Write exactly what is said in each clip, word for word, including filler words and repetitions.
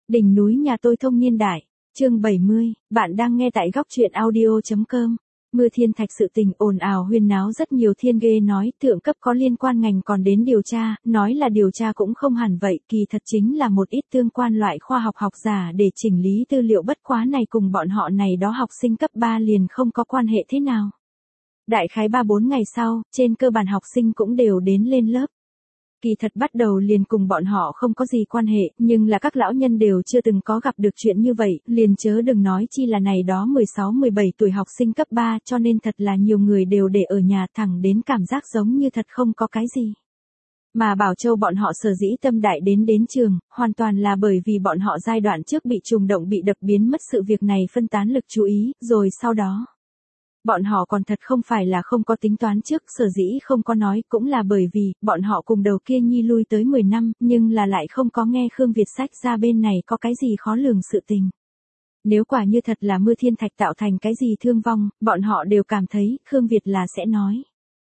Đỉnh núi nhà tôi thông niên đại, chương bảy mươi, bạn đang nghe tại góc truyện audio.com. Mưa thiên thạch sự tình ồn ào huyên náo rất nhiều, thiên ghê nói thượng cấp có liên quan ngành còn đến điều tra, nói là điều tra cũng không hẳn vậy, kỳ thật chính là một ít tương quan loại khoa học học giả để chỉnh lý tư liệu, bất quá này cùng bọn họ này đó học sinh cấp ba liền không có quan hệ thế nào. Đại khái ba bốn ngày sau, trên cơ bản học sinh cũng đều đến lên lớp. Kỳ thật bắt đầu liền cùng bọn họ không có gì quan hệ, nhưng là các lão nhân đều chưa từng có gặp được chuyện như vậy, liền chớ đừng nói chi là này đó mười sáu mười bảy tuổi học sinh cấp ba, cho nên thật là nhiều người đều để ở nhà, thẳng đến cảm giác giống như thật không có cái gì. Mà Bảo Châu bọn họ sở dĩ tâm đại đến đến trường, hoàn toàn là bởi vì bọn họ giai đoạn trước bị trùng động bị đập biến mất, sự việc này phân tán lực chú ý, rồi sau đó. Bọn họ còn thật không phải là không có tính toán trước, sở dĩ không có nói cũng là bởi vì, bọn họ cùng đầu kia nhi lui tới mười năm, nhưng là lại không có nghe Khương Việt sách ra bên này có cái gì khó lường sự tình. Nếu quả như thật là mưa thiên thạch tạo thành cái gì thương vong, bọn họ đều cảm thấy, Khương Việt là sẽ nói.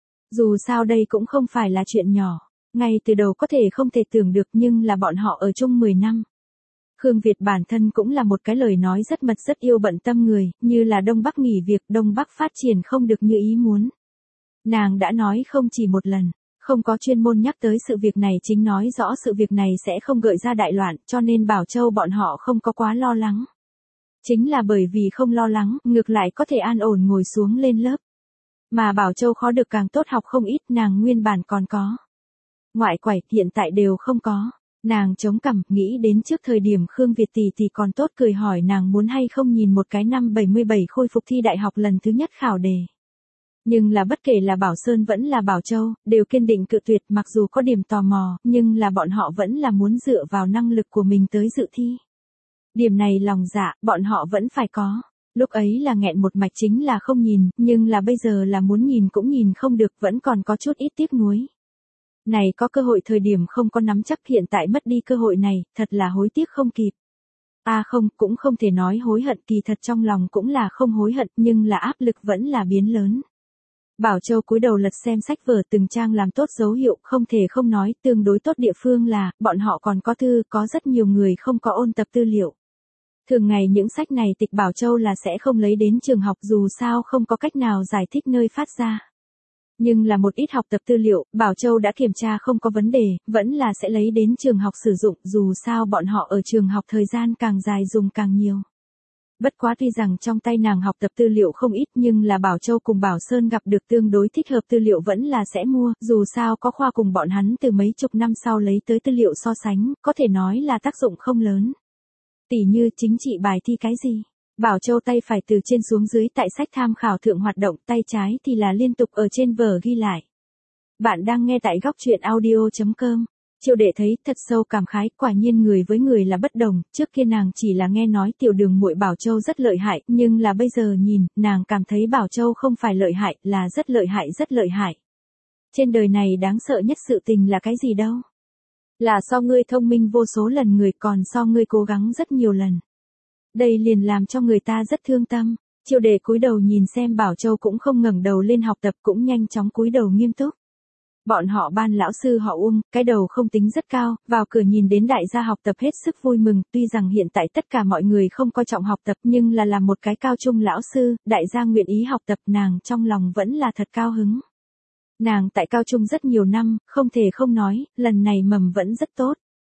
Dù sao đây cũng không phải là chuyện nhỏ, ngay từ đầu có thể không thể tưởng được, nhưng là bọn họ ở chung mười năm. Khương Việt bản thân cũng là một cái lời nói rất mật rất yêu bận tâm người, như là Đông Bắc nghỉ việc, Đông Bắc phát triển không được như ý muốn. Nàng đã nói không chỉ một lần, không có chuyên môn nhắc tới sự việc này, chính nói rõ sự việc này sẽ không gợi ra đại loạn, cho nên Bảo Châu bọn họ không có quá lo lắng. Chính là bởi vì không lo lắng, ngược lại có thể an ổn ngồi xuống lên lớp. Mà Bảo Châu khó được càng tốt học không ít, nàng nguyên bản còn có. Ngoại quải hiện tại đều không có. Nàng chống cằm, nghĩ đến trước thời điểm Khương Việt tỷ tỷ còn tốt, cười hỏi nàng muốn hay không nhìn một cái năm bảy mươi bảy khôi phục thi đại học lần thứ nhất khảo đề. Nhưng là bất kể là Bảo Sơn vẫn là Bảo Châu, đều kiên định cự tuyệt, mặc dù có điểm tò mò, nhưng là bọn họ vẫn là muốn dựa vào năng lực của mình tới dự thi. Điểm này lòng dạ, bọn họ vẫn phải có. Lúc ấy là nghẹn một mạch, chính là không nhìn, nhưng là bây giờ là muốn nhìn cũng nhìn không được, vẫn còn có chút ít tiếc nuối. Này có cơ hội thời điểm không có nắm chắc, hiện tại mất đi cơ hội này, thật là hối tiếc không kịp. À không, cũng không thể nói hối hận, kỳ thật trong lòng cũng là không hối hận, nhưng là áp lực vẫn là biến lớn. Bảo Châu cúi đầu lật xem sách vở, từng trang làm tốt dấu hiệu, không thể không nói, tương đối tốt địa phương là, bọn họ còn có thư, có rất nhiều người không có ôn tập tư liệu. Thường ngày những sách này tịch Bảo Châu là sẽ không lấy đến trường học, dù sao không có cách nào giải thích nơi phát ra. Nhưng là một ít học tập tư liệu, Bảo Châu đã kiểm tra không có vấn đề, vẫn là sẽ lấy đến trường học sử dụng, dù sao bọn họ ở trường học thời gian càng dài dùng càng nhiều. Bất quá tuy rằng trong tay nàng học tập tư liệu không ít, nhưng là Bảo Châu cùng Bảo Sơn gặp được tương đối thích hợp tư liệu vẫn là sẽ mua, dù sao có khoa cùng bọn hắn từ mấy chục năm sau lấy tới tư liệu so sánh, có thể nói là tác dụng không lớn. Tỷ như chính trị bài thi cái gì? Bảo Châu tay phải từ trên xuống dưới tại sách tham khảo thượng hoạt động, tay trái thì là liên tục ở trên vở ghi lại. Bạn đang nghe tại góc truyện audio.com. Triệu Đệ thấy thật sâu cảm khái, quả nhiên người với người là bất đồng, trước kia nàng chỉ là nghe nói tiểu đường muội Bảo Châu rất lợi hại, nhưng là bây giờ nhìn, nàng cảm thấy Bảo Châu không phải lợi hại, là rất lợi hại rất lợi hại. Trên đời này đáng sợ nhất sự tình là cái gì đâu? Là so ngươi thông minh vô số lần người, còn so ngươi cố gắng rất nhiều lần. Đây liền làm cho người ta rất thương tâm. Triệu Đệ cúi đầu nhìn xem Bảo Châu cũng không ngẩng đầu lên học tập, cũng nhanh chóng cúi đầu nghiêm túc. Bọn họ ban lão sư họ Uông, cái đầu không tính rất cao, vào cửa nhìn đến đại gia học tập hết sức vui mừng, tuy rằng hiện tại tất cả mọi người không coi trọng học tập, nhưng là làm một cái cao trung lão sư, đại gia nguyện ý học tập, nàng trong lòng vẫn là thật cao hứng. Nàng tại cao trung rất nhiều năm, không thể không nói, lần này mầm vẫn rất tốt.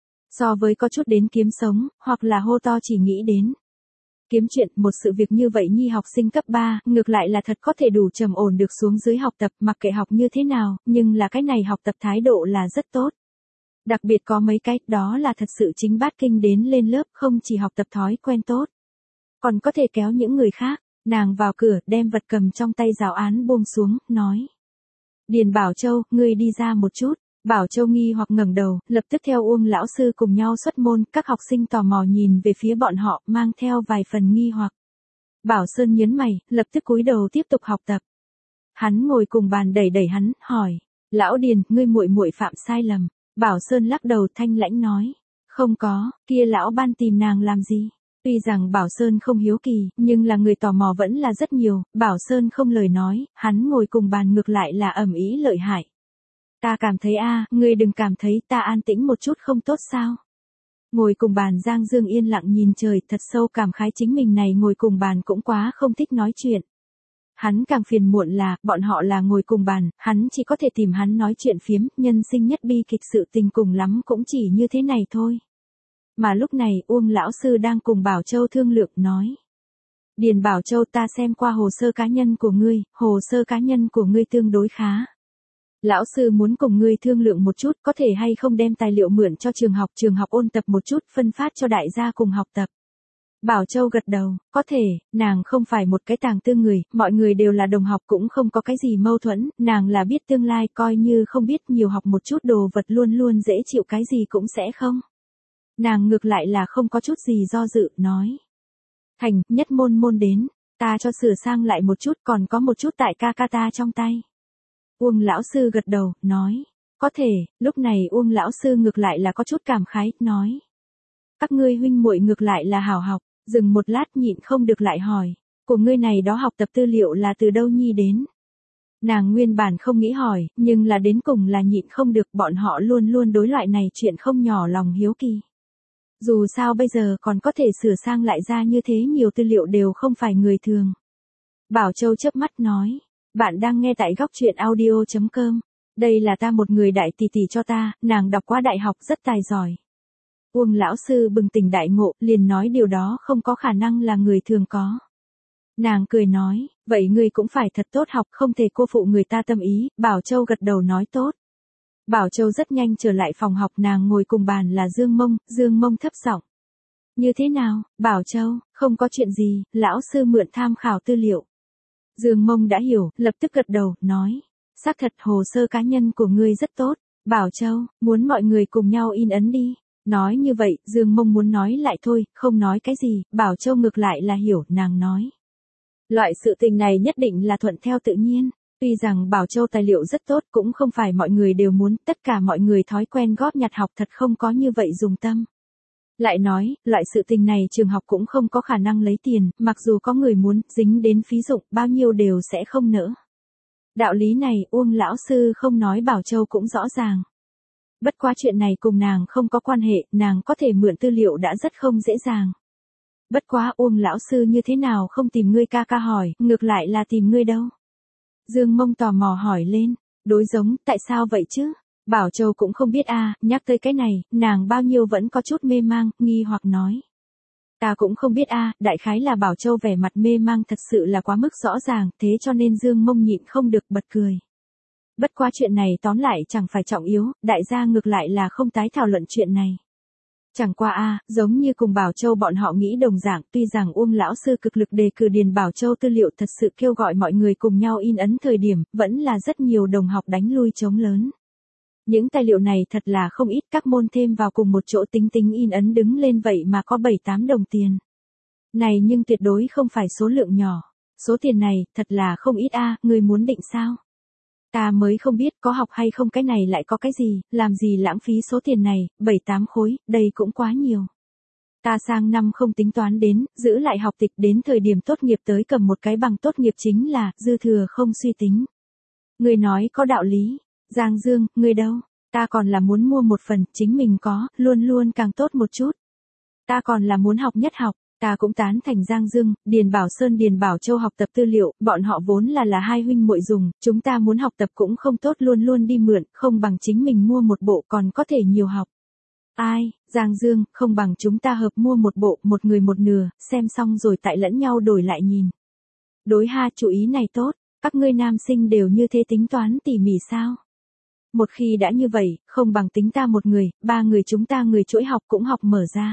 So với có chút đến kiếm sống, hoặc là hô to chỉ nghĩ đến kiếm chuyện, một sự việc như vậy nhi học sinh cấp ba, ngược lại là thật có thể đủ trầm ổn được xuống dưới học tập, mặc kệ học như thế nào, nhưng là cái này học tập thái độ là rất tốt. Đặc biệt có mấy cái, đó là thật sự chính bát kinh đến lên lớp, không chỉ học tập thói quen tốt, còn có thể kéo những người khác. Nàng vào cửa, đem vật cầm trong tay giáo án buông xuống, nói. Điền Bảo Châu, ngươi đi ra một chút. Bảo Châu nghi hoặc ngẩng đầu, lập tức theo Uông lão sư cùng nhau xuất môn, các học sinh tò mò nhìn về phía bọn họ, mang theo vài phần nghi hoặc. Bảo Sơn nhớn mày, lập tức cúi đầu tiếp tục học tập. Hắn ngồi cùng bàn đẩy đẩy hắn, hỏi, lão Điền, ngươi muội muội phạm sai lầm. Bảo Sơn lắc đầu thanh lãnh nói, không có, kia lão ban tìm nàng làm gì? Tuy rằng Bảo Sơn không hiếu kỳ, nhưng là người tò mò vẫn là rất nhiều, Bảo Sơn không lời nói, hắn ngồi cùng bàn ngược lại là ầm ĩ lợi hại. Ta cảm thấy a, à, ngươi đừng cảm thấy ta an tĩnh một chút không tốt sao? Ngồi cùng bàn Giang Dương yên lặng nhìn trời, thật sâu cảm khái chính mình này ngồi cùng bàn cũng quá không thích nói chuyện. Hắn càng phiền muộn là, bọn họ là ngồi cùng bàn, hắn chỉ có thể tìm hắn nói chuyện phiếm, nhân sinh nhất bi kịch sự tình cùng lắm cũng chỉ như thế này thôi. Mà lúc này Uông lão sư đang cùng Bảo Châu thương lượng nói. Điền Bảo Châu, ta xem qua hồ sơ cá nhân của ngươi, hồ sơ cá nhân của ngươi tương đối khá. Lão sư muốn cùng ngươi thương lượng một chút, có thể hay không đem tài liệu mượn cho trường học, trường học ôn tập một chút, phân phát cho đại gia cùng học tập. Bảo Châu gật đầu, có thể, nàng không phải một cái tàng tư người, mọi người đều là đồng học cũng không có cái gì mâu thuẫn, nàng là biết tương lai, coi như không biết nhiều học một chút đồ vật luôn luôn dễ chịu, cái gì cũng sẽ không. Nàng ngược lại là không có chút gì do dự, nói. Thành, nhất môn môn đến, ta cho sửa sang lại một chút, còn có một chút tại ca ca ta trong tay. Uông lão sư gật đầu, nói. Có thể, lúc này Uông lão sư ngược lại là có chút cảm khái, nói. Các ngươi huynh muội ngược lại là hảo học, dừng một lát nhịn không được lại hỏi. Của ngươi này đó học tập tư liệu là từ đâu nhi đến? Nàng nguyên bản không nghĩ hỏi, nhưng là đến cùng là nhịn không được, bọn họ luôn luôn đối loại này chuyện không nhỏ lòng hiếu kỳ. Dù sao bây giờ còn có thể sửa sang lại ra như thế nhiều tư liệu đều không phải người thường. Bảo Châu chớp mắt nói, bạn đang nghe tại góc truyện audio chấm com. Đây là ta một người đại tỷ tỷ cho ta, nàng đọc qua đại học rất tài giỏi. Uông lão sư bừng tỉnh đại ngộ, liền nói điều đó không có khả năng là người thường có. Nàng cười nói, vậy ngươi cũng phải thật tốt học, không thể cô phụ người ta tâm ý. Bảo Châu gật đầu nói tốt. Bảo Châu rất nhanh trở lại phòng học, nàng ngồi cùng bàn là Dương Mông, Dương Mông thấp giọng. Như thế nào, Bảo Châu, không có chuyện gì, lão sư mượn tham khảo tư liệu. Dương Mông đã hiểu, lập tức gật đầu, nói. Xác thật hồ sơ cá nhân của ngươi rất tốt. Bảo Châu, muốn mọi người cùng nhau in ấn đi. Nói như vậy, Dương Mông muốn nói lại thôi, không nói cái gì, Bảo Châu ngược lại là hiểu, nàng nói. Loại sự tình này nhất định là thuận theo tự nhiên. Tuy rằng Bảo Châu tài liệu rất tốt, cũng không phải mọi người đều muốn, tất cả mọi người thói quen góp nhặt học thật không có như vậy dùng tâm. Lại nói, loại sự tình này trường học cũng không có khả năng lấy tiền, mặc dù có người muốn, dính đến phí dụng, bao nhiêu đều sẽ không nỡ. Đạo lý này, Uông lão sư không nói Bảo Châu cũng rõ ràng. Bất quá chuyện này cùng nàng không có quan hệ, nàng có thể mượn tư liệu đã rất không dễ dàng. Bất quá Uông lão sư như thế nào không tìm ngươi ca ca hỏi, ngược lại là tìm ngươi đâu. Dương Mông tò mò hỏi lên, đối giống, tại sao vậy chứ? Bảo Châu cũng không biết a, à, nhắc tới cái này, nàng bao nhiêu vẫn có chút mê mang, nghi hoặc nói. Ta cũng không biết a, à, đại khái là Bảo Châu vẻ mặt mê mang thật sự là quá mức rõ ràng, thế cho nên Dương Mông nhịn không được bật cười. Bất quá chuyện này tóm lại chẳng phải trọng yếu, đại gia ngược lại là không tái thảo luận chuyện này. Chẳng qua a, à, giống như cùng Bảo Châu bọn họ nghĩ đồng dạng, tuy rằng Uông lão sư cực lực đề cử Điền Bảo Châu tư liệu thật sự kêu gọi mọi người cùng nhau in ấn thời điểm, vẫn là rất nhiều đồng học đánh lui trống lớn. Những tài liệu này thật là không ít, các môn thêm vào cùng một chỗ tính tính in ấn đứng lên vậy mà có bảy tám đồng tiền. Này nhưng tuyệt đối không phải số lượng nhỏ, số tiền này thật là không ít a, à, người muốn định sao? Ta mới không biết có học hay không, cái này lại có cái gì, làm gì lãng phí số tiền này, bảy tám khối, đây cũng quá nhiều. Ta sang năm không tính toán đến, giữ lại học tịch đến thời điểm tốt nghiệp tới cầm một cái bằng tốt nghiệp chính là, dư thừa không suy tính. Người nói có đạo lý, Giang Dương, người đâu, ta còn là muốn mua một phần, chính mình có, luôn luôn càng tốt một chút. Ta còn là muốn học nhất học. Ta cũng tán thành Giang Dương, Điền Bảo Sơn Điền Bảo Châu học tập tư liệu, bọn họ vốn là là hai huynh muội dùng, chúng ta muốn học tập cũng không tốt luôn luôn đi mượn, không bằng chính mình mua một bộ còn có thể nhiều học. Ai, Giang Dương, không bằng chúng ta hợp mua một bộ, một người một nửa, xem xong rồi tại lẫn nhau đổi lại nhìn. Đối ha, chú ý này tốt, các ngươi nam sinh đều như thế tính toán tỉ mỉ sao? Một khi đã như vậy, không bằng tính ta một người, ba người chúng ta người chuỗi học cũng học mở ra.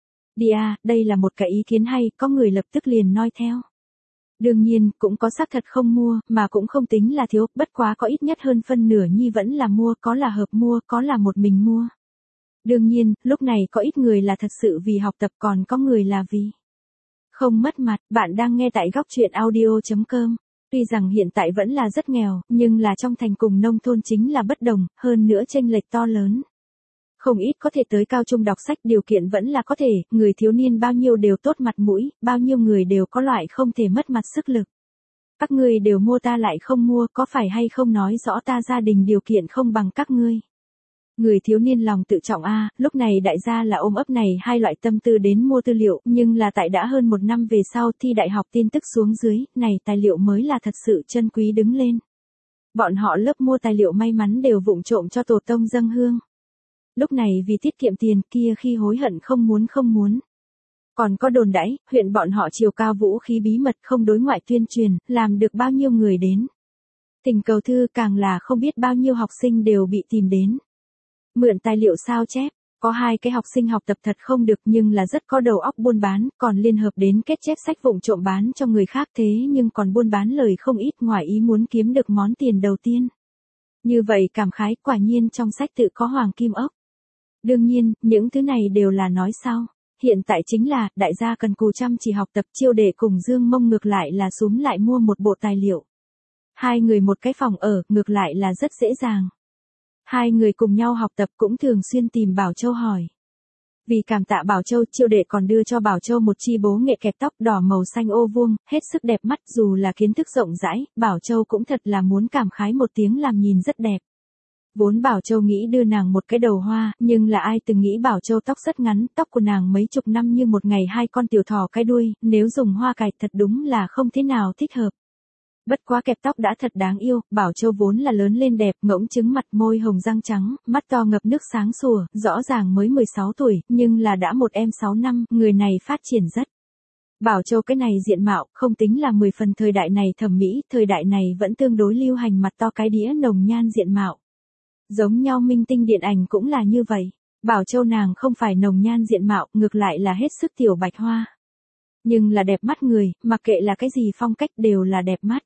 Đi à, đây là một cái ý kiến hay, có người lập tức liền noi theo. Đương nhiên, cũng có xác thật không mua, mà cũng không tính là thiếu, bất quá có ít nhất hơn phân nửa nhi vẫn là mua, có là hợp mua, có là một mình mua. Đương nhiên, lúc này có ít người là thật sự vì học tập, còn có người là vì không mất mặt. Bạn đang nghe tại góc truyện audio chấm com. Tuy rằng hiện tại vẫn là rất nghèo, nhưng là trong thành cùng nông thôn chính là bất đồng, hơn nữa chênh lệch to lớn. Không ít có thể tới cao trung đọc sách, điều kiện vẫn là có thể, người thiếu niên bao nhiêu đều tốt mặt mũi, bao nhiêu người đều có loại không thể mất mặt sức lực. Các ngươi đều mua ta lại không mua, có phải hay không nói rõ ta gia đình điều kiện không bằng các ngươi? Người thiếu niên lòng tự trọng a, lúc này đại gia là ôm ấp này hai loại tâm tư đến mua tư liệu, nhưng là tại đã hơn một năm về sau thi đại học tin tức xuống dưới, này tài liệu mới là thật sự chân quý đứng lên. Bọn họ lớp mua tài liệu may mắn đều vụng trộm cho tổ tông dâng hương. Lúc này vì tiết kiệm tiền kia khi hối hận không muốn không muốn. Còn có đồn đãi, huyện bọn họ chiều cao vũ khí bí mật không đối ngoại tuyên truyền, làm được bao nhiêu người đến. Tình cầu thư càng là không biết bao nhiêu học sinh đều bị tìm đến. Mượn tài liệu sao chép, có hai cái học sinh học tập thật không được nhưng là rất có đầu óc buôn bán, còn liên hợp đến kết chép sách vụng trộm bán cho người khác thế nhưng còn buôn bán lời không ít ngoài ý muốn kiếm được món tiền đầu tiên. Như vậy cảm khái quả nhiên trong sách tự có hoàng kim ốc. Đương nhiên, những thứ này đều là nói sau. Hiện tại chính là, đại gia cần cù chăm chỉ học tập Chiêu Đệ cùng Dương Mông ngược lại là súm lại mua một bộ tài liệu. Hai người một cái phòng ở, ngược lại là rất dễ dàng. Hai người cùng nhau học tập cũng thường xuyên tìm Bảo Châu hỏi. Vì cảm tạ Bảo Châu, Chiêu Đệ còn đưa cho Bảo Châu một chi bố nghệ kẹp tóc đỏ màu xanh ô vuông, hết sức đẹp mắt dù là kiến thức rộng rãi, Bảo Châu cũng thật là muốn cảm khái một tiếng làm nhìn rất đẹp. Vốn Bảo Châu nghĩ đưa nàng một cái đầu hoa, nhưng là ai từng nghĩ Bảo Châu tóc rất ngắn, tóc của nàng mấy chục năm như một ngày hai con tiểu thỏ cái đuôi, nếu dùng hoa cài thật đúng là không thế nào thích hợp. Bất quá kẹp tóc đã thật đáng yêu, Bảo Châu vốn là lớn lên đẹp, ngỗng trứng mặt môi hồng răng trắng, mắt to ngập nước sáng sủa, rõ ràng mới mười sáu tuổi, nhưng là đã một em sáu năm, người này phát triển rất. Bảo Châu cái này diện mạo, không tính là mười phần thời đại này thẩm mỹ, thời đại này vẫn tương đối lưu hành mặt to cái đĩa nồng nhan diện mạo. Giống nhau minh tinh điện ảnh cũng là như vậy. Bảo Châu nàng không phải nồng nhan diện mạo, ngược lại là hết sức tiểu bạch hoa. Nhưng là đẹp mắt người, mặc kệ là cái gì phong cách đều là đẹp mắt.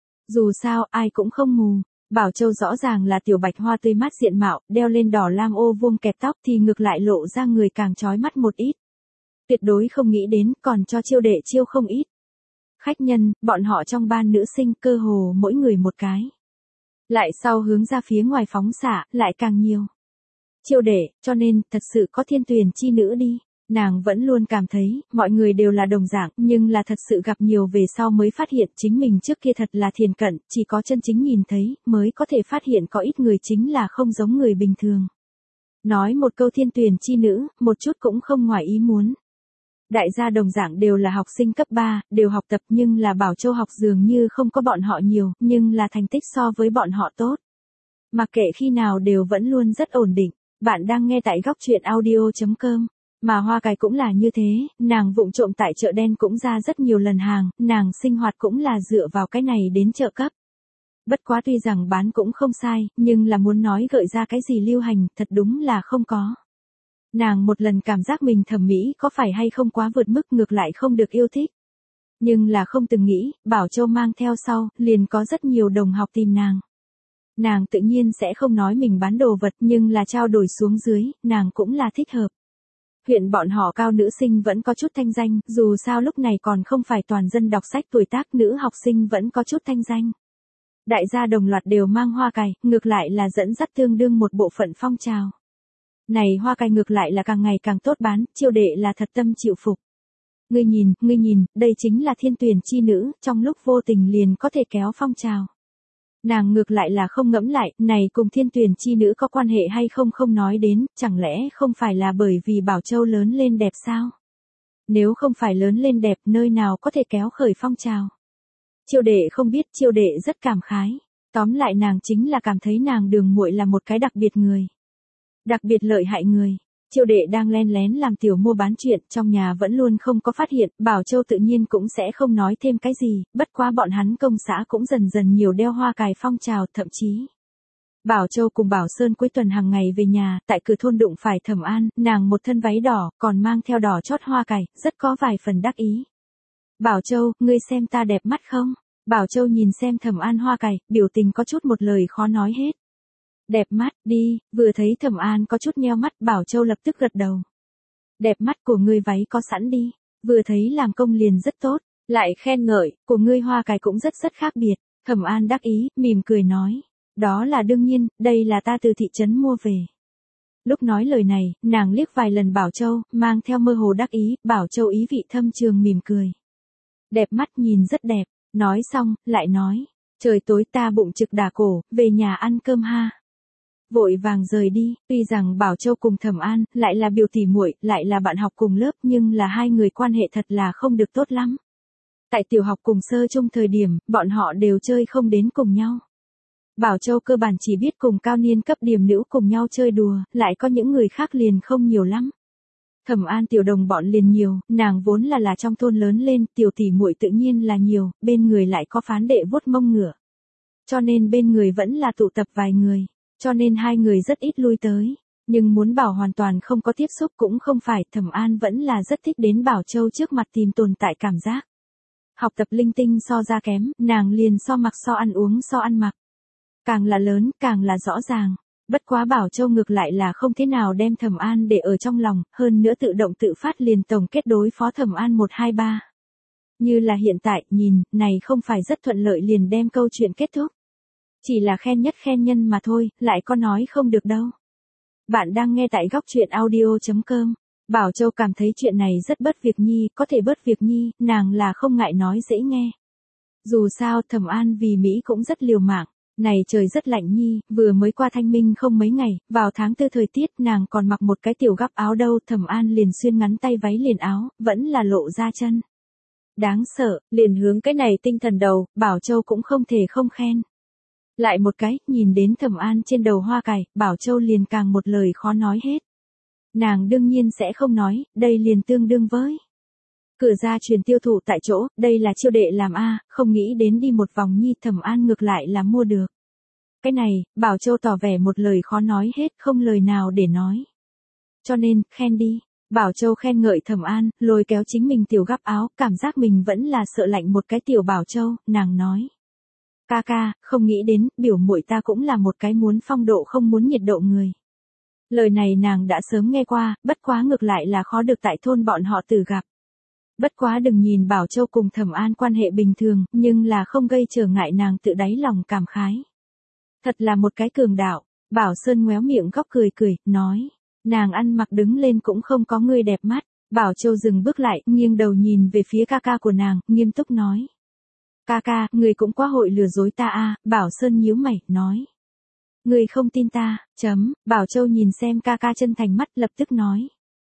Dù sao, ai cũng không mù. Bảo Châu rõ ràng là tiểu bạch hoa tươi mát diện mạo, đeo lên đỏ lam ô vuông kẹp tóc thì ngược lại lộ ra người càng chói mắt một ít. Tuyệt đối không nghĩ đến, còn cho Chiêu Đệ chiêu không ít. Khách nhân, bọn họ trong ban nữ sinh cơ hồ mỗi người một cái. Lại sau hướng ra phía ngoài phóng xạ, lại càng nhiều. Chiêu Đệ, cho nên, thật sự có thiên tuyển chi nữ đi. Nàng vẫn luôn cảm thấy, mọi người đều là đồng dạng, nhưng là thật sự gặp nhiều về sau mới phát hiện chính mình trước kia thật là thiền cận, chỉ có chân chính nhìn thấy, mới có thể phát hiện có ít người chính là không giống người bình thường. Nói một câu thiên tuyển chi nữ, một chút cũng không ngoài ý muốn. Đại gia đồng dạng đều là học sinh cấp ba, đều học tập nhưng là Bảo Châu học dường như không có bọn họ nhiều, nhưng là thành tích so với bọn họ tốt. Mặc kệ khi nào đều vẫn luôn rất ổn định. Bạn đang nghe tại góc truyện audio chấm com. Mà Hoa Cài cũng là như thế, nàng vụng trộm tại chợ đen cũng ra rất nhiều lần hàng, nàng sinh hoạt cũng là dựa vào cái này đến trợ cấp. Bất quá tuy rằng bán cũng không sai, nhưng là muốn nói gợi ra cái gì lưu hành, thật đúng là không có. Nàng một lần cảm giác mình thẩm mỹ có phải hay không quá vượt mức ngược lại không được yêu thích. Nhưng là không từng nghĩ, Bảo Châu mang theo sau, liền có rất nhiều đồng học tìm nàng. Nàng tự nhiên sẽ không nói mình bán đồ vật nhưng là trao đổi xuống dưới, nàng cũng là thích hợp. Huyện bọn họ cao nữ sinh vẫn có chút thanh danh, dù sao lúc này còn không phải toàn dân đọc sách tuổi tác nữ học sinh vẫn có chút thanh danh. Đại gia đồng loạt đều mang hoa cài, ngược lại là dẫn dắt tương đương một bộ phận phong trào. Này hoa cài ngược lại là càng ngày càng tốt bán, Chiêu Đệ là thật tâm chịu phục. Ngươi nhìn, ngươi nhìn, đây chính là thiên tuyển chi nữ, trong lúc vô tình liền có thể kéo phong trào. Nàng ngược lại là không ngẫm lại, này cùng thiên tuyển chi nữ có quan hệ hay không không nói đến, chẳng lẽ không phải là bởi vì Bảo Châu lớn lên đẹp sao? Nếu không phải lớn lên đẹp, nơi nào có thể kéo khởi phong trào? Chiêu Đệ không biết, Chiêu Đệ rất cảm khái. Tóm lại nàng chính là cảm thấy nàng Đường muội là một cái đặc biệt người. Đặc biệt lợi hại người. Chiêu Đệ đang len lén làm tiểu mua bán chuyện, trong nhà vẫn luôn không có phát hiện, Bảo Châu tự nhiên cũng sẽ không nói thêm cái gì, bất quá bọn hắn công xã cũng dần dần nhiều đeo hoa cài phong trào, thậm chí. Bảo Châu cùng Bảo Sơn cuối tuần hàng ngày về nhà, tại cửa thôn đụng phải Thẩm An, nàng một thân váy đỏ, còn mang theo đỏ chót hoa cài, rất có vài phần đắc ý. Bảo Châu, ngươi xem ta đẹp mắt không? Bảo Châu nhìn xem Thẩm An hoa cài, biểu tình có chút một lời khó nói hết. Đẹp mắt, đi, vừa thấy Thẩm An có chút nheo mắt, Bảo Châu lập tức gật đầu. Đẹp mắt của ngươi váy có sẵn đi, vừa thấy làm công liền rất tốt, lại khen ngợi, của ngươi hoa cài cũng rất rất khác biệt. Thẩm An đắc ý, mỉm cười nói, đó là đương nhiên, đây là ta từ thị trấn mua về. Lúc nói lời này, nàng liếc vài lần Bảo Châu, mang theo mơ hồ đắc ý, Bảo Châu ý vị thâm trường mỉm cười. Đẹp mắt nhìn rất đẹp, nói xong, lại nói, trời tối ta bụng trực đà cổ, về nhà ăn cơm ha. vội vàng rời đi. Tuy rằng Bảo Châu cùng Thẩm An lại là biểu tỷ muội, lại là bạn học cùng lớp, nhưng là hai người quan hệ thật là không được tốt lắm. Tại tiểu học cùng sơ chung thời điểm, bọn họ đều chơi không đến cùng nhau. Bảo Châu cơ bản chỉ biết cùng cao niên cấp điểm nữ cùng nhau chơi đùa, lại có những người khác liền không nhiều lắm. Thẩm An tiểu đồng bọn liền nhiều, nàng vốn là là trong thôn lớn lên, tiểu tỷ muội tự nhiên là nhiều, bên người lại có phán đệ vuốt mông ngựa. Cho nên bên người vẫn là tụ tập vài người, cho nên hai người rất ít lui tới. Nhưng muốn bảo hoàn toàn không có tiếp xúc cũng không phải, Thẩm An vẫn là rất thích đến Bảo Châu trước mặt tìm tồn tại cảm giác. Học tập linh tinh so ra kém, nàng liền so mặc so ăn uống so ăn mặc. Càng là lớn, càng là rõ ràng. Bất quá Bảo Châu ngược lại là không thế nào đem Thẩm An để ở trong lòng, hơn nữa tự động tự phát liền tổng kết đối phó Thẩm An một hai ba. Như là hiện tại, nhìn, này không phải rất thuận lợi liền đem câu chuyện kết thúc. Chỉ là khen nhất khen nhân mà thôi, lại có nói không được đâu. Bạn đang nghe tại góc truyện audio chấm com. Bảo Châu cảm thấy chuyện này rất bớt việc nhi, có thể bớt việc nhi, nàng là không ngại nói dễ nghe. Dù sao Thẩm An vì Mỹ cũng rất liều mạng. Này trời rất lạnh nhi, vừa mới qua thanh minh không mấy ngày, vào tháng tư thời tiết nàng còn mặc một cái tiểu gắp áo đâu, Thẩm An liền xuyên ngắn tay váy liền áo, vẫn là lộ ra chân. Đáng sợ, liền hướng cái này tinh thần đầu, Bảo Châu cũng không thể không khen. Lại một cái, nhìn đến Thẩm An trên đầu hoa cài, Bảo Châu liền càng một lời khó nói hết. Nàng đương nhiên sẽ không nói, đây liền tương đương với. Cửa ra truyền tiêu thụ tại chỗ, đây là chiêu đệ làm a, không nghĩ đến đi một vòng nhi, Thẩm An ngược lại là mua được. Cái này, Bảo Châu tỏ vẻ một lời khó nói hết, không lời nào để nói. Cho nên, khen đi. Bảo Châu khen ngợi Thẩm An, lôi kéo chính mình tiểu gắp áo, cảm giác mình vẫn là sợ lạnh một cái tiểu Bảo Châu, nàng nói. Ca ca, không nghĩ đến, biểu muội ta cũng là một cái muốn phong độ không muốn nhiệt độ người. Lời này nàng đã sớm nghe qua, bất quá ngược lại là khó được tại thôn bọn họ từ gặp. Bất quá đừng nhìn Bảo Châu cùng Thẩm An quan hệ bình thường, nhưng là không gây trở ngại nàng tự đáy lòng cảm khái. Thật là một cái cường đạo, Bảo Sơn ngoéo miệng góc cười cười, nói. Nàng ăn mặc đứng lên cũng không có người đẹp mắt. Bảo Châu dừng bước lại, nghiêng đầu nhìn về phía ca ca của nàng, nghiêm túc nói. Ca ca, người cũng quá hội lừa dối ta a. Bảo Sơn nhíu mày, nói. Người không tin ta, chấm, Bảo Châu nhìn xem ca ca chân thành mắt lập tức nói.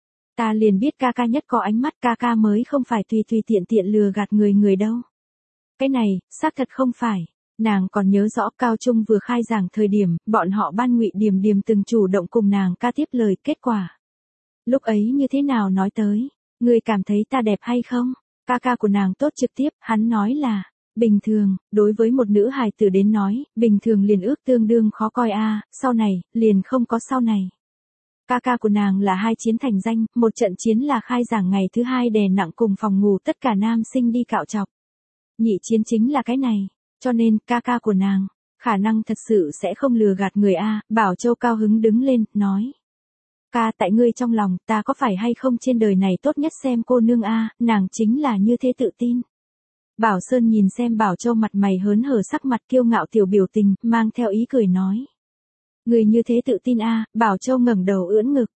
Ta liền biết ca ca nhất có ánh mắt, ca ca mới không phải tùy tùy tiện tiện lừa gạt người người đâu. Cái này, xác thật không phải. Nàng còn nhớ rõ cao trung vừa khai giảng thời điểm, bọn họ ban Ngụy Điềm Điềm từng chủ động cùng nàng ca tiếp lời, kết quả. Lúc ấy như thế nào nói tới, người cảm thấy ta đẹp hay không? Ca ca của nàng tốt trực tiếp, hắn nói là, bình thường, đối với một nữ hài tử đến nói, bình thường liền ước tương đương khó coi a, sau này, liền không có sau này. Ca ca của nàng là hai chiến thành danh, một trận chiến là khai giảng ngày thứ hai đè nặng cùng phòng ngủ tất cả nam sinh đi cạo chọc. Nhị chiến chính là cái này, cho nên ca ca của nàng, khả năng thật sự sẽ không lừa gạt người a. Bảo Châu cao hứng đứng lên, nói. Ca, tại ngươi trong lòng, ta có phải hay không trên đời này tốt nhất xem cô nương a, nàng chính là như thế tự tin. Bảo Sơn nhìn xem Bảo Châu mặt mày hớn hở sắc mặt kiêu ngạo tiểu biểu tình, mang theo ý cười nói. Người như thế tự tin a. Bảo Châu ngẩng đầu ưỡn ngực.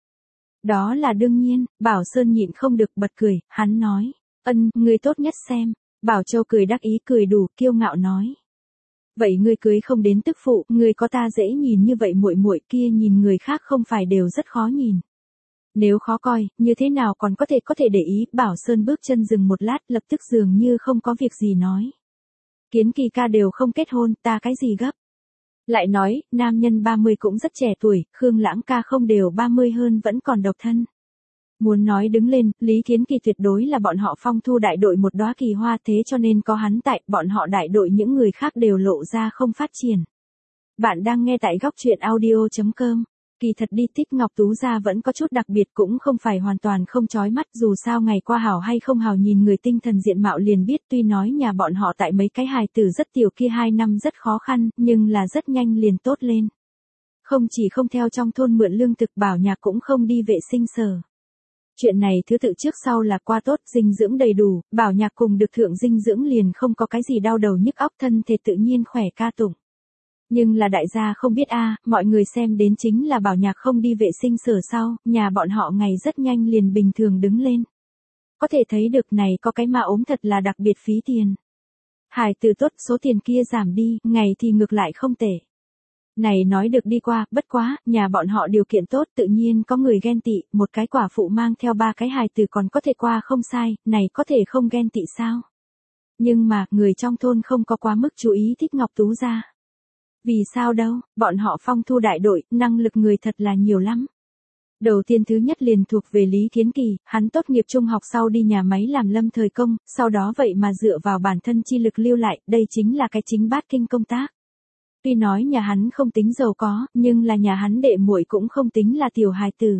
Đó là đương nhiên, Bảo Sơn nhịn không được bật cười, hắn nói. Ân, người tốt nhất xem. Bảo Châu cười đắc ý cười đủ, kiêu ngạo nói. Vậy ngươi cưới không đến tức phụ, ngươi có ta dễ nhìn như vậy muội muội kia nhìn người khác không phải đều rất khó nhìn. Nếu khó coi, như thế nào còn có thể có thể để ý, Bảo Sơn bước chân dừng một lát, lập tức dường như không có việc gì nói. Kiến Kỳ ca đều không kết hôn, ta cái gì gấp. Lại nói, nam nhân ba mươi cũng rất trẻ tuổi, Khương Lãng ca không đều ba mươi hơn vẫn còn độc thân. Muốn nói đứng lên, Lý Kiến Kỳ tuyệt đối là bọn họ phong thu đại đội một đóa kỳ hoa, thế cho nên có hắn tại, bọn họ đại đội những người khác đều lộ ra không phát triển. Bạn đang nghe tại góc truyện audio chấm com. Kỳ thật đi Tích Ngọc Tú ra vẫn có chút đặc biệt, cũng không phải hoàn toàn không chói mắt, dù sao ngày qua hảo hay không hảo nhìn người tinh thần diện mạo liền biết, tuy nói nhà bọn họ tại mấy cái hài tử rất tiểu kia hai năm rất khó khăn, nhưng là rất nhanh liền tốt lên. Không chỉ không theo trong thôn mượn lương thực, Bảo Nhạc cũng không đi vệ sinh sở. Chuyện này thứ tự trước sau là qua tốt, dinh dưỡng đầy đủ, Bảo Nhạc cùng được thượng dinh dưỡng liền không có cái gì đau đầu nhức óc, thân thể tự nhiên khỏe ca tụng. Nhưng là đại gia không biết a, mọi người xem đến chính là Bảo Nhạc không đi vệ sinh sở sau, nhà bọn họ ngày rất nhanh liền bình thường đứng lên. Có thể thấy được này có cái mà ốm thật là đặc biệt phí tiền. Hài từ tốt, số tiền kia giảm đi, ngày thì ngược lại không tệ. Này nói được đi qua, bất quá, nhà bọn họ điều kiện tốt tự nhiên có người ghen tị, một cái quả phụ mang theo ba cái hài tử còn có thể qua không sai, này có thể không ghen tị sao? Nhưng mà, người trong thôn không có quá mức chú ý thích Ngọc Tú gia. Vì sao đâu, bọn họ Phong Thu đại đội, năng lực người thật là nhiều lắm. Đầu tiên thứ nhất liền thuộc về Lý Kiến Kỳ, hắn tốt nghiệp trung học sau đi nhà máy làm lâm thời công, sau đó vậy mà dựa vào bản thân chi lực lưu lại, đây chính là cái chính bát kinh công tác. Tuy nói nhà hắn không tính giàu có, nhưng là nhà hắn đệ muội cũng không tính là tiểu hài tử.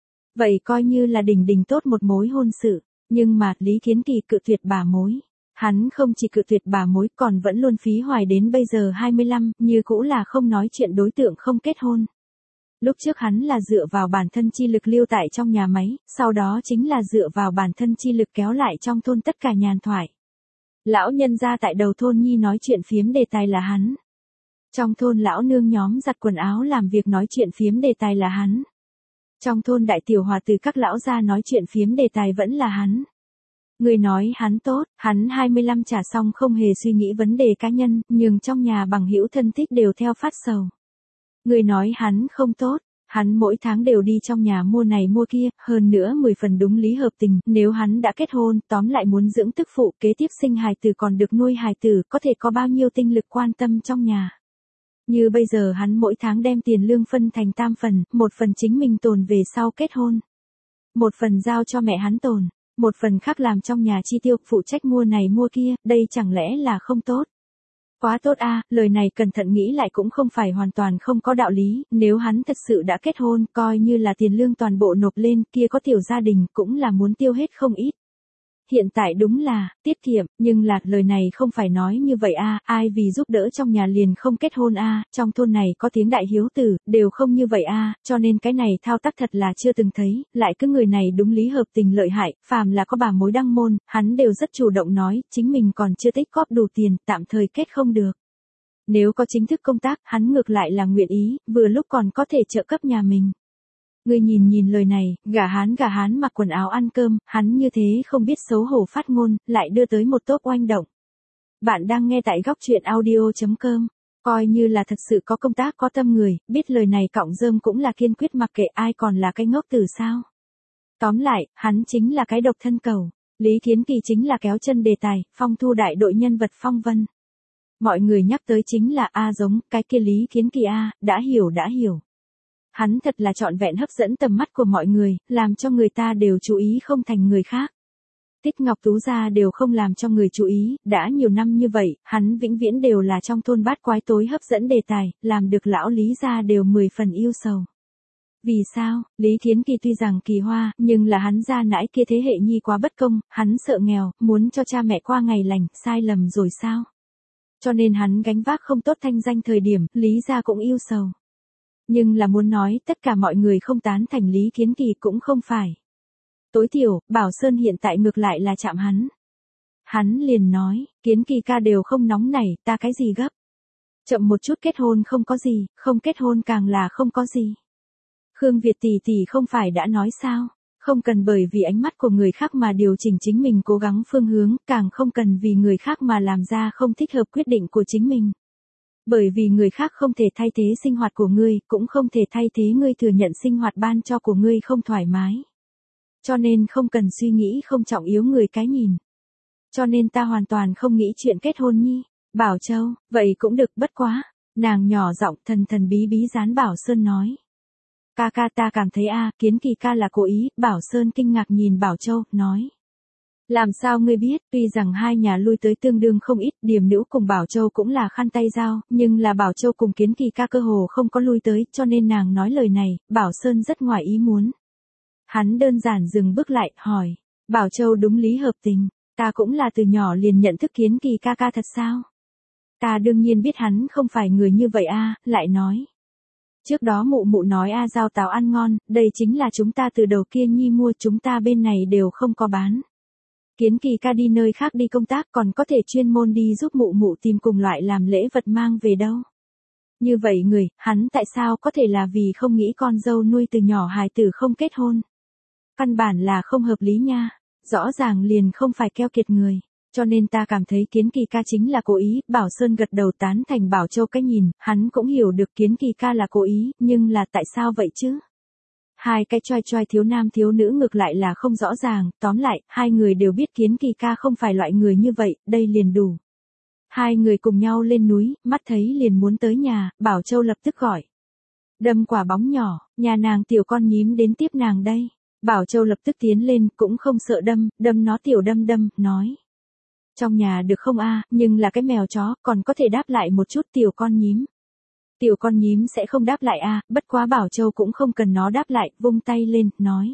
Vậy coi như là đỉnh đỉnh tốt một mối hôn sự, nhưng mà Lý Kiến Kỳ cự tuyệt bà mối. Hắn không chỉ cự tuyệt bà mối còn vẫn luôn phí hoài đến bây giờ hai mươi lăm, như cũ là không nói chuyện đối tượng không kết hôn. Lúc trước hắn là dựa vào bản thân chi lực lưu tại trong nhà máy, sau đó chính là dựa vào bản thân chi lực kéo lại trong thôn tất cả nhàn thoại. Lão nhân gia tại đầu thôn nhi nói chuyện phiếm đề tài là hắn. Trong thôn lão nương nhóm giặt quần áo làm việc nói chuyện phiếm đề tài là hắn. Trong thôn đại tiểu hòa từ các lão gia nói chuyện phiếm đề tài vẫn là hắn. Người nói hắn tốt, hắn hai mươi lăm trả xong không hề suy nghĩ vấn đề cá nhân, nhưng trong nhà bằng hữu thân thích đều theo phát sầu. Người nói hắn không tốt, hắn mỗi tháng đều đi trong nhà mua này mua kia, hơn nữa mười phần đúng lý hợp tình, nếu hắn đã kết hôn, tóm lại muốn dưỡng tức phụ, kế tiếp sinh hài tử còn được nuôi hài tử, có thể có bao nhiêu tinh lực quan tâm trong nhà. Như bây giờ hắn mỗi tháng đem tiền lương phân thành tam phần, một phần chính mình tồn về sau kết hôn. Một phần giao cho mẹ hắn tồn, một phần khác làm trong nhà chi tiêu, phụ trách mua này mua kia, đây chẳng lẽ là không tốt. Quá tốt a, à, lời này cẩn thận nghĩ lại cũng không phải hoàn toàn không có đạo lý, nếu hắn thật sự đã kết hôn, coi như là tiền lương toàn bộ nộp lên, kia có tiểu gia đình, cũng là muốn tiêu hết không ít. Hiện tại đúng là, tiết kiệm, nhưng là, lời này không phải nói như vậy a, à, ai vì giúp đỡ trong nhà liền không kết hôn a, à, trong thôn này có tiếng đại hiếu tử, đều không như vậy a, à, cho nên cái này thao tác thật là chưa từng thấy, lại cứ người này đúng lý hợp tình lợi hại, phàm là có bà mối đăng môn, hắn đều rất chủ động nói, chính mình còn chưa tích góp đủ tiền, tạm thời kết không được. Nếu có chính thức công tác, hắn ngược lại là nguyện ý, vừa lúc còn có thể trợ cấp nhà mình. Ngươi nhìn nhìn lời này, gả hán gả hán mặc quần áo ăn cơm, hắn như thế không biết xấu hổ phát ngôn, lại đưa tới một tốp oanh động. Bạn đang nghe tại góc truyện audio chấm com, coi như là thật sự có công tác có tâm người, biết lời này cọng rơm cũng là kiên quyết mặc kệ ai còn là cái ngốc tử sao. Tóm lại, hắn chính là cái độc thân cầu, Lý Kiến Kỳ chính là kéo chân đề tài, Phong Thu đại đội nhân vật phong vân. Mọi người nhắc tới chính là A giống, cái kia Lý Kiến Kỳ A, đã hiểu đã hiểu. Hắn thật là trọn vẹn hấp dẫn tầm mắt của mọi người, làm cho người ta đều chú ý không thành người khác. Tích Ngọc Tú gia đều không làm cho người chú ý, đã nhiều năm như vậy, hắn vĩnh viễn đều là trong thôn bát quái tối hấp dẫn đề tài, làm được lão Lý gia đều mười phần yêu sầu. Vì sao, Lý Kiến Kỳ tuy rằng kỳ hoa, nhưng là hắn gia nãi kia thế hệ nhi quá bất công, hắn sợ nghèo, muốn cho cha mẹ qua ngày lành, sai lầm rồi sao? Cho nên hắn gánh vác không tốt thanh danh thời điểm, Lý gia cũng yêu sầu. Nhưng là muốn nói tất cả mọi người không tán thành Lý Kiến Kỳ cũng không phải. Tối thiểu, Bảo Sơn hiện tại ngược lại là chạm hắn. Hắn liền nói, Kiến Kỳ ca đều không nóng nảy, ta cái gì gấp. Chậm một chút kết hôn không có gì, không kết hôn càng là không có gì. Khương Việt tỷ tỷ không phải đã nói sao, không cần bởi vì ánh mắt của người khác mà điều chỉnh chính mình cố gắng phương hướng, càng không cần vì người khác mà làm ra không thích hợp quyết định của chính mình. Bởi vì người khác không thể thay thế sinh hoạt của ngươi, cũng không thể thay thế ngươi thừa nhận sinh hoạt ban cho của ngươi không thoải mái. Cho nên không cần suy nghĩ không trọng yếu người cái nhìn. Cho nên ta hoàn toàn không nghĩ chuyện kết hôn nhi. Bảo Châu, vậy cũng được bất quá. Nàng nhỏ giọng thần thần bí bí dán Bảo Sơn nói. Ca ca ta cảm thấy a, Kiến Kỳ ca là cố ý, Bảo Sơn kinh ngạc nhìn Bảo Châu, nói. Làm sao ngươi biết, tuy rằng hai nhà lui tới tương đương không ít, Điềm Nữ cùng Bảo Châu cũng là khăn tay dao, nhưng là Bảo Châu cùng Kiến Kỳ ca cơ hồ không có lui tới, cho nên nàng nói lời này, Bảo Sơn rất ngoài ý muốn. Hắn đơn giản dừng bước lại, hỏi, Bảo Châu đúng lý hợp tình, ta cũng là từ nhỏ liền nhận thức Kiến Kỳ ca ca thật sao? Ta đương nhiên biết hắn không phải người như vậy a, lại nói. Trước đó mụ mụ nói a rau táo ăn ngon, đây chính là chúng ta từ đầu kia nhi mua, chúng ta bên này đều không có bán. Kiến Kỳ ca đi nơi khác đi công tác còn có thể chuyên môn đi giúp mụ mụ tìm cùng loại làm lễ vật mang về đâu. Như vậy người, hắn tại sao có thể là vì không nghĩ con dâu nuôi từ nhỏ hài tử không kết hôn. Căn bản là không hợp lý nha, rõ ràng liền không phải keo kiệt người. Cho nên ta cảm thấy Kiến Kỳ ca chính là cố ý, Bảo Sơn gật đầu tán thành Bảo Châu cái nhìn, hắn cũng hiểu được Kiến Kỳ ca là cố ý, nhưng là tại sao vậy chứ? Hai cái choi choi thiếu nam thiếu nữ ngược lại là không rõ ràng, tóm lại, hai người đều biết Kiến Kỳ ca không phải loại người như vậy, đây liền đủ. Hai người cùng nhau lên núi, mắt thấy liền muốn tới nhà, Bảo Châu lập tức gọi. Đâm quả bóng nhỏ, nhà nàng tiểu con nhím đến tiếp nàng đây. Bảo Châu lập tức tiến lên, cũng không sợ đâm, đâm nó tiểu đâm đâm, nói. Trong nhà được không a, nhưng là cái mèo chó, còn có thể đáp lại một chút tiểu con nhím. Tiểu con nhím sẽ không đáp lại a, bất quá Bảo Châu cũng không cần nó đáp lại, vung tay lên, nói.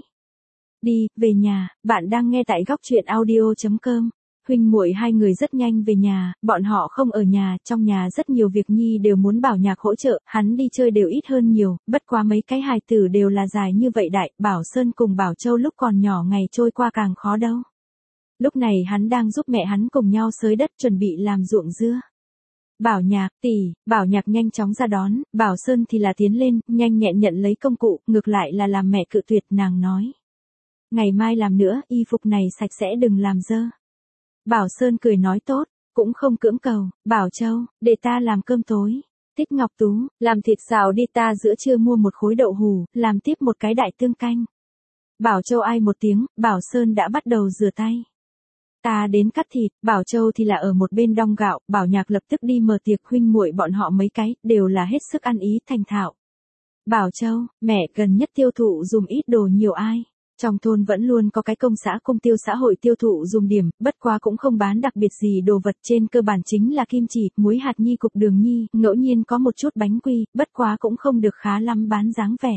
Đi, về nhà, bạn đang nghe tại góc truyện audio chấm com. Huynh muội hai người rất nhanh về nhà, bọn họ không ở nhà, trong nhà rất nhiều việc nhi đều muốn Bảo Nhạc hỗ trợ, hắn đi chơi đều ít hơn nhiều, bất quá mấy cái hài tử đều là dài như vậy đại, Bảo Sơn cùng Bảo Châu lúc còn nhỏ ngày trôi qua càng khó đâu. Lúc này hắn đang giúp mẹ hắn cùng nhau xới đất chuẩn bị làm ruộng dưa. Bảo Nhạc, tỷ, Bảo Nhạc nhanh chóng ra đón, Bảo Sơn thì là tiến lên, nhanh nhẹn nhận lấy công cụ, ngược lại là làm mẹ cự tuyệt, nàng nói. Ngày mai làm nữa, y phục này sạch sẽ đừng làm dơ. Bảo Sơn cười nói tốt, cũng không cưỡng cầu, Bảo Châu, để ta làm cơm tối. Thích Ngọc Tú, làm thịt xào đi, ta giữa trưa mua một khối đậu hủ, làm tiếp một cái đại tương canh. Bảo Châu ai một tiếng, Bảo Sơn đã bắt đầu rửa tay. Ta đến cắt thịt, Bảo Châu thì là ở một bên đong gạo, Bảo Nhạc lập tức đi mở tiệc, huynh muội bọn họ mấy cái, đều là hết sức ăn ý thành thạo. Bảo Châu, mẹ gần nhất tiêu thụ dùng ít đồ nhiều ai. Trong thôn vẫn luôn có cái công xã công tiêu xã hội tiêu thụ dùng điểm, bất quá cũng không bán đặc biệt gì đồ vật, trên cơ bản chính là kim chỉ, muối hạt nhi, cục đường nhi, ngẫu nhiên có một chút bánh quy, bất quá cũng không được khá lắm bán dáng vẻ.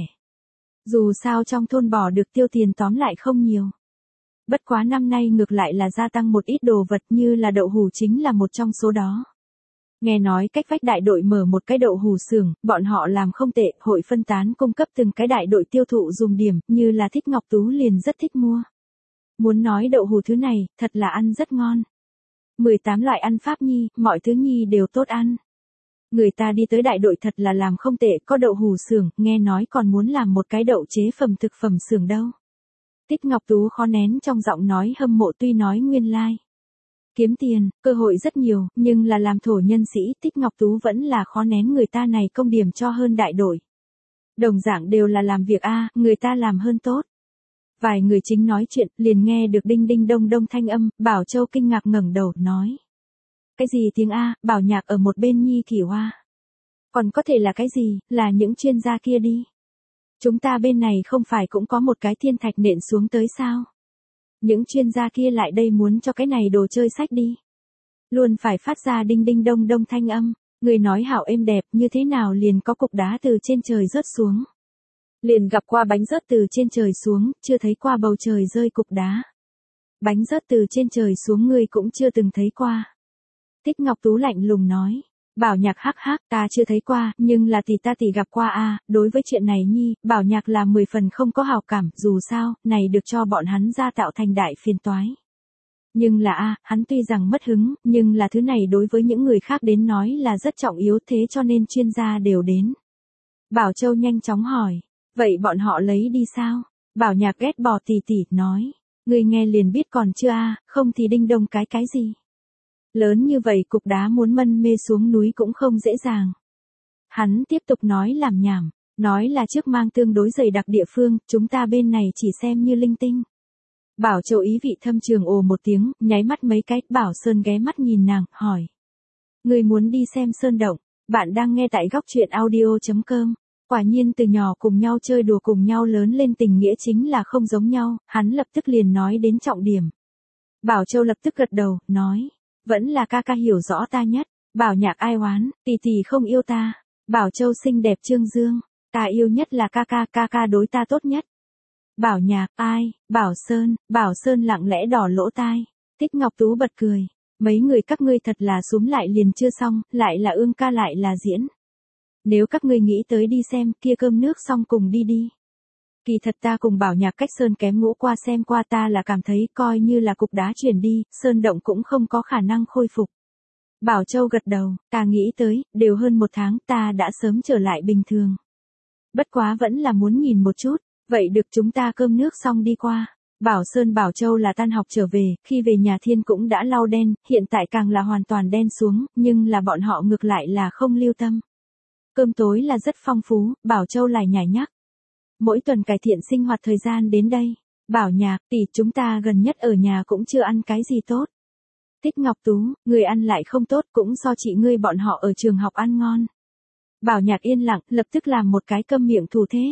Dù sao trong thôn bỏ được tiêu tiền tóm lại không nhiều. Bất quá năm nay ngược lại là gia tăng một ít đồ vật, như là đậu hủ chính là một trong số đó. Nghe nói cách vách đại đội mở một cái đậu hủ xưởng, bọn họ làm không tệ, hội phân tán cung cấp từng cái đại đội tiêu thụ dùng điểm, như là Thích Ngọc Tú liền rất thích mua. Muốn nói đậu hủ thứ này, thật là ăn rất ngon. mười tám loại ăn pháp nhi, mọi thứ nhi đều tốt ăn. Người ta đi tới đại đội thật là làm không tệ, có đậu hủ xưởng, nghe nói còn muốn làm một cái đậu chế phẩm thực phẩm xưởng đâu. Thích Ngọc Tú khó nén trong giọng nói hâm mộ, tuy nói nguyên lai. Like. Kiếm tiền, cơ hội rất nhiều, nhưng là làm thổ nhân sĩ, Thích Ngọc Tú vẫn là khó nén người ta này công điểm cho hơn đại đội. Đồng dạng đều là làm việc a, người ta làm hơn tốt. Vài người chính nói chuyện, liền nghe được đinh đinh đông đông thanh âm, Bảo Châu kinh ngạc ngẩng đầu, nói. Cái gì tiếng a, Bảo Nhạc ở một bên nhi kỳ hoa. Còn có thể là cái gì, là những chuyên gia kia đi. Chúng ta bên này không phải cũng có một cái thiên thạch nện xuống tới sao? Những chuyên gia kia lại đây muốn cho cái này đồ chơi sách đi. Luôn phải phát ra đinh đinh đông đông thanh âm, người nói hảo êm đẹp, như thế nào liền có cục đá từ trên trời rớt xuống. Liền gặp qua bánh rớt từ trên trời xuống, chưa thấy qua bầu trời rơi cục đá. Bánh rớt từ trên trời xuống ngươi cũng chưa từng thấy qua. Thích Ngọc Tú lạnh lùng nói. Bảo Nhạc hắc hắc, ta chưa thấy qua, nhưng là tỷ ta tỷ gặp qua a, đối với chuyện này nhi, Bảo Nhạc là mười phần không có hào cảm, dù sao, này được cho bọn hắn ra tạo thành đại phiền toái. Nhưng là a, hắn tuy rằng mất hứng, nhưng là thứ này đối với những người khác đến nói là rất trọng yếu, thế cho nên chuyên gia đều đến. Bảo Châu nhanh chóng hỏi, vậy bọn họ lấy đi sao? Bảo Nhạc ghét bỏ tỉ tỉ, nói, người nghe liền biết còn chưa a, không thì đinh đông cái cái gì. Lớn như vậy cục đá muốn mân mê xuống núi cũng không dễ dàng. Hắn tiếp tục nói làm nhảm, nói là trước mang tương đối dày đặc địa phương, chúng ta bên này chỉ xem như linh tinh. Bảo Châu ý vị thâm trường ồ một tiếng, nháy mắt mấy cái, Bảo Sơn ghé mắt nhìn nàng, hỏi. Người muốn đi xem sơn động, bạn đang nghe tại góc truyện audio chấm com. Quả nhiên từ nhỏ cùng nhau chơi đùa cùng nhau lớn lên tình nghĩa chính là không giống nhau, hắn lập tức liền nói đến trọng điểm. Bảo Châu lập tức gật đầu, nói. Vẫn là ca ca hiểu rõ ta nhất. Bảo Nhạc ai oán, tỷ tỷ không yêu ta. Bảo Châu xinh đẹp trương dương. Ta yêu nhất là ca ca, ca ca đối ta tốt nhất. Bảo Nhạc, ai, Bảo Sơn, Bảo Sơn lặng lẽ đỏ lỗ tai. Thích Ngọc Tú bật cười. Mấy người các ngươi thật là súm lại liền chưa xong, lại là ương ca lại là diễn. Nếu các ngươi nghĩ tới đi xem, kia cơm nước xong cùng đi đi. Kỳ thật ta cùng Bảo Nhạc cách sơn kém ngũ qua xem qua, ta là cảm thấy coi như là cục đá chuyển đi, sơn động cũng không có khả năng khôi phục. Bảo Châu gật đầu, ta nghĩ tới, đều hơn một tháng, ta đã sớm trở lại bình thường. Bất quá vẫn là muốn nhìn một chút, vậy được chúng ta cơm nước xong đi qua. Bảo Sơn Bảo Châu là tan học trở về, khi về nhà thiên cũng đã lau đen, hiện tại càng là hoàn toàn đen xuống, nhưng là bọn họ ngược lại là không lưu tâm. Cơm tối là rất phong phú, Bảo Châu lại nhảy nhắc. Mỗi tuần cải thiện sinh hoạt thời gian đến đây. Bảo Nhạc, tỷ chúng ta gần nhất ở nhà cũng chưa ăn cái gì tốt. Tích Ngọc Tú, người ăn lại không tốt cũng do chị ngươi bọn họ ở trường học ăn ngon. Bảo Nhạc yên lặng, lập tức làm một cái câm miệng thủ thế.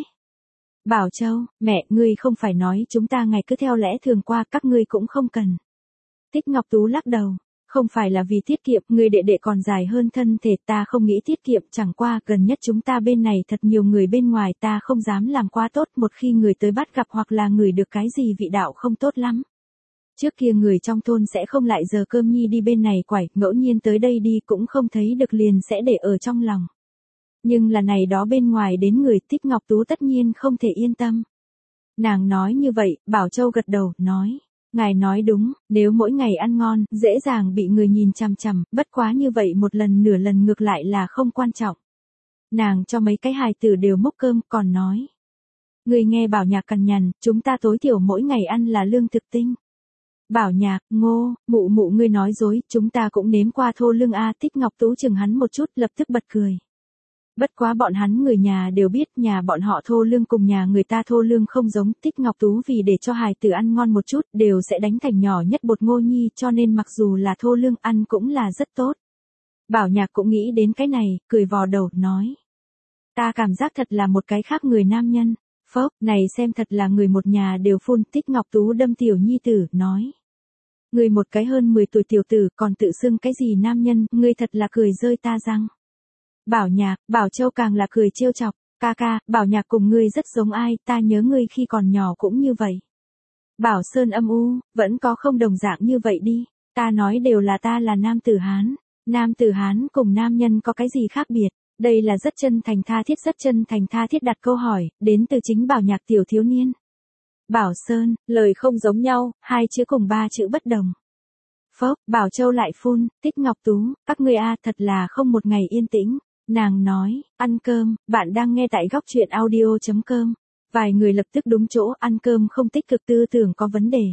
Bảo Châu, mẹ, ngươi không phải nói chúng ta ngày cứ theo lẽ thường qua, các ngươi cũng không cần. Tích Ngọc Tú lắc đầu, không phải là vì tiết kiệm, người đệ đệ còn dài hơn thân thể, ta không nghĩ tiết kiệm, chẳng qua gần nhất chúng ta bên này thật nhiều người bên ngoài, ta không dám làm quá tốt, một khi người tới bắt gặp hoặc là người được cái gì vị đạo không tốt lắm. Trước kia người trong thôn sẽ không lại giờ cơm nhi đi bên này quẩy, ngẫu nhiên tới đây đi cũng không thấy được liền sẽ để ở trong lòng. Nhưng là này đó bên ngoài đến người, Tích Ngọc Tú tất nhiên không thể yên tâm. Nàng nói như vậy, Bảo Châu gật đầu, nói. Ngài nói đúng, nếu mỗi ngày ăn ngon, dễ dàng bị người nhìn chằm chằm, bất quá như vậy một lần nửa lần ngược lại là không quan trọng. Nàng cho mấy cái hài tử đều múc cơm, còn nói. Người nghe Bảo Nhạc cằn nhằn, chúng ta tối thiểu mỗi ngày ăn là lương thực tinh. Bảo Nhạc, ngô, mụ mụ ngươi nói dối, chúng ta cũng nếm qua thô lương a. Tích Ngọc Tú chừng hắn một chút, lập tức bật cười. Bất quá bọn hắn người nhà đều biết nhà bọn họ thô lương cùng nhà người ta thô lương không giống. Tích Ngọc Tú vì để cho hài tử ăn ngon một chút đều sẽ đánh thành nhỏ nhất bột ngô nhi, cho nên mặc dù là thô lương ăn cũng là rất tốt. Bảo Nhạc cũng nghĩ đến cái này, cười vò đầu, nói. Ta cảm giác thật là một cái khác người nam nhân. Phốc, này xem thật là người một nhà đều phun. Tích Ngọc Tú đâm tiểu nhi tử, nói. Người một cái hơn mười tuổi tiểu tử còn tự xưng cái gì nam nhân, ngươi thật là cười rơi ta răng. Bảo Nhạc, Bảo Châu càng là cười trêu chọc, ca ca, Bảo Nhạc cùng ngươi rất giống ai, ta nhớ ngươi khi còn nhỏ cũng như vậy. Bảo Sơn âm u, vẫn có không đồng dạng như vậy đi, ta nói đều là ta là nam tử Hán, nam tử Hán cùng nam nhân có cái gì khác biệt, đây là rất chân thành tha thiết rất chân thành tha thiết đặt câu hỏi, đến từ chính Bảo Nhạc tiểu thiếu niên. Bảo Sơn, lời không giống nhau, hai chữ cùng ba chữ bất đồng. Phốc, Bảo Châu lại phun, Tích Ngọc Tú, các ngươi a thật là không một ngày yên tĩnh. Nàng nói, ăn cơm, bạn đang nghe tại góc truyện audio chấm com. Vài người lập tức đúng chỗ, ăn cơm không tích cực tư tưởng có vấn đề.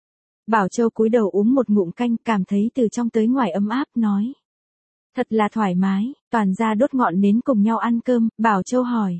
Bảo Châu cúi đầu uống một ngụm canh, cảm thấy từ trong tới ngoài ấm áp, nói. Thật là thoải mái, toàn ra đốt ngọn nến cùng nhau ăn cơm. Bảo Châu hỏi.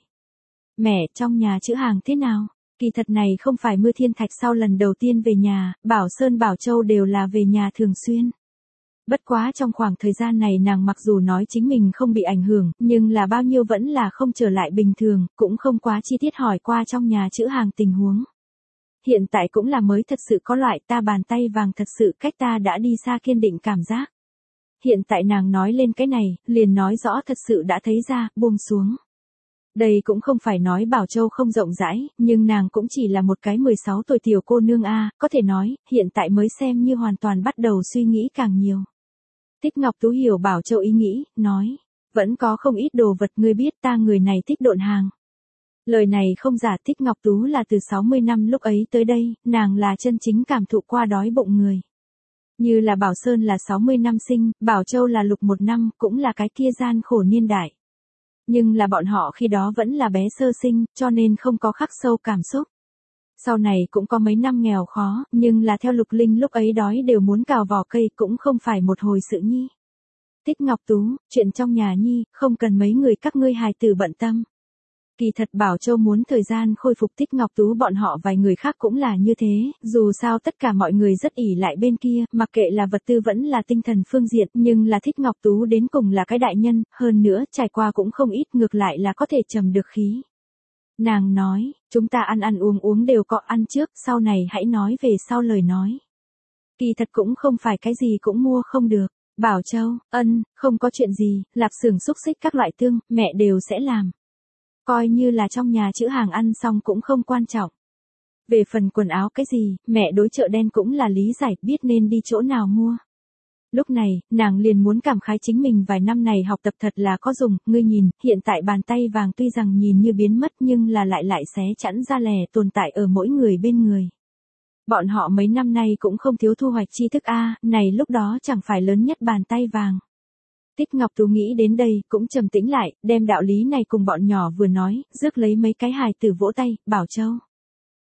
Mẹ, trong nhà chữ hàng thế nào? Kỳ thật này không phải Mưa Thiên Thạch sau lần đầu tiên về nhà, Bảo Sơn Bảo Châu đều là về nhà thường xuyên. Bất quá trong khoảng thời gian này nàng mặc dù nói chính mình không bị ảnh hưởng, nhưng là bao nhiêu vẫn là không trở lại bình thường, cũng không quá chi tiết hỏi qua trong nhà chữ hàng tình huống. Hiện tại cũng là mới thật sự có loại ta bàn tay vàng thật sự cách ta đã đi xa kiên định cảm giác. Hiện tại nàng nói lên cái này, liền nói rõ thật sự đã thấy ra, buông xuống. Đây cũng không phải nói Bảo Châu không rộng rãi, nhưng nàng cũng chỉ là một cái mười sáu tuổi tiểu cô nương a, có thể nói, hiện tại mới xem như hoàn toàn bắt đầu suy nghĩ càng nhiều. Tích Ngọc Tú hiểu Bảo Châu ý nghĩ, nói, vẫn có không ít đồ vật ngươi biết ta người này thích độn hàng. Lời này không giả, Tích Ngọc Tú là từ sáu mươi năm lúc ấy tới đây, nàng là chân chính cảm thụ qua đói bụng người. Như là Bảo Sơn là sáu mươi năm sinh, Bảo Châu là lục một năm, cũng là cái kia gian khổ niên đại. Nhưng là bọn họ khi đó vẫn là bé sơ sinh, cho nên không có khắc sâu cảm xúc. Sau này cũng có mấy năm nghèo khó, nhưng là theo Lục Linh lúc ấy đói đều muốn cào vỏ cây cũng không phải một hồi sự nhi. Tích Ngọc Tú, chuyện trong nhà nhi, không cần mấy người các ngươi hài tử bận tâm. Kỳ thật Bảo Châu muốn thời gian khôi phục Tích Ngọc Tú bọn họ vài người khác cũng là như thế, dù sao tất cả mọi người rất ỷ lại bên kia, mặc kệ là vật tư vẫn là tinh thần phương diện, nhưng là Tích Ngọc Tú đến cùng là cái đại nhân, hơn nữa trải qua cũng không ít, ngược lại là có thể trầm được khí. Nàng nói, chúng ta ăn ăn uống uống đều có ăn trước, sau này hãy nói về sau lời nói. Kỳ thật cũng không phải cái gì cũng mua không được. Bảo Châu, ân, không có chuyện gì, lạp xưởng xúc xích các loại tương, mẹ đều sẽ làm. Coi như là trong nhà chữ hàng ăn xong cũng không quan trọng. Về phần quần áo cái gì, mẹ đối chợ đen cũng là lý giải, biết nên đi chỗ nào mua. Lúc này, nàng liền muốn cảm khái chính mình vài năm này học tập thật là có dùng, ngươi nhìn, hiện tại bàn tay vàng tuy rằng nhìn như biến mất nhưng là lại lại xé chẵn ra lẻ tồn tại ở mỗi người bên người. Bọn họ mấy năm nay cũng không thiếu thu hoạch tri thức a, này lúc đó chẳng phải lớn nhất bàn tay vàng. Tích Ngọc Tú nghĩ đến đây, cũng trầm tĩnh lại, đem đạo lý này cùng bọn nhỏ vừa nói, rước lấy mấy cái hài tử vỗ tay, Bảo Châu.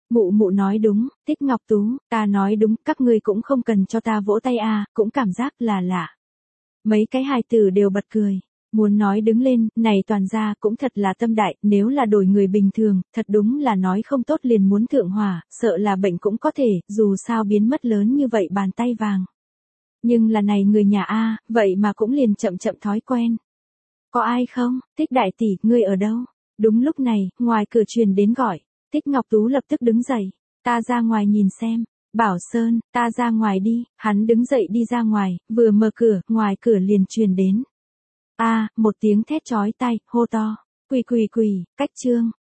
Mụ mụ nói đúng, Tích Ngọc Tú, ta nói đúng, các ngươi cũng không cần cho ta vỗ tay à, cũng cảm giác là lạ. Mấy cái hài tử đều bật cười. Muốn nói đứng lên, này toàn gia cũng thật là tâm đại, nếu là đổi người bình thường, thật đúng là nói không tốt liền muốn thượng hỏa, sợ là bệnh cũng có thể, dù sao biến mất lớn như vậy bàn tay vàng. Nhưng là này người nhà A, vậy mà cũng liền chậm chậm thói quen. Có ai không? Tích đại tỷ, ngươi ở đâu? Đúng lúc này, ngoài cửa truyền đến gọi. Tích Ngọc Tú lập tức đứng dậy. Ta ra ngoài nhìn xem. Bảo Sơn, ta ra ngoài đi. Hắn đứng dậy đi ra ngoài, vừa mở cửa, ngoài cửa liền truyền đến. A, một tiếng thét chói tai, hô to. Quỳ quỳ quỳ, cách trương.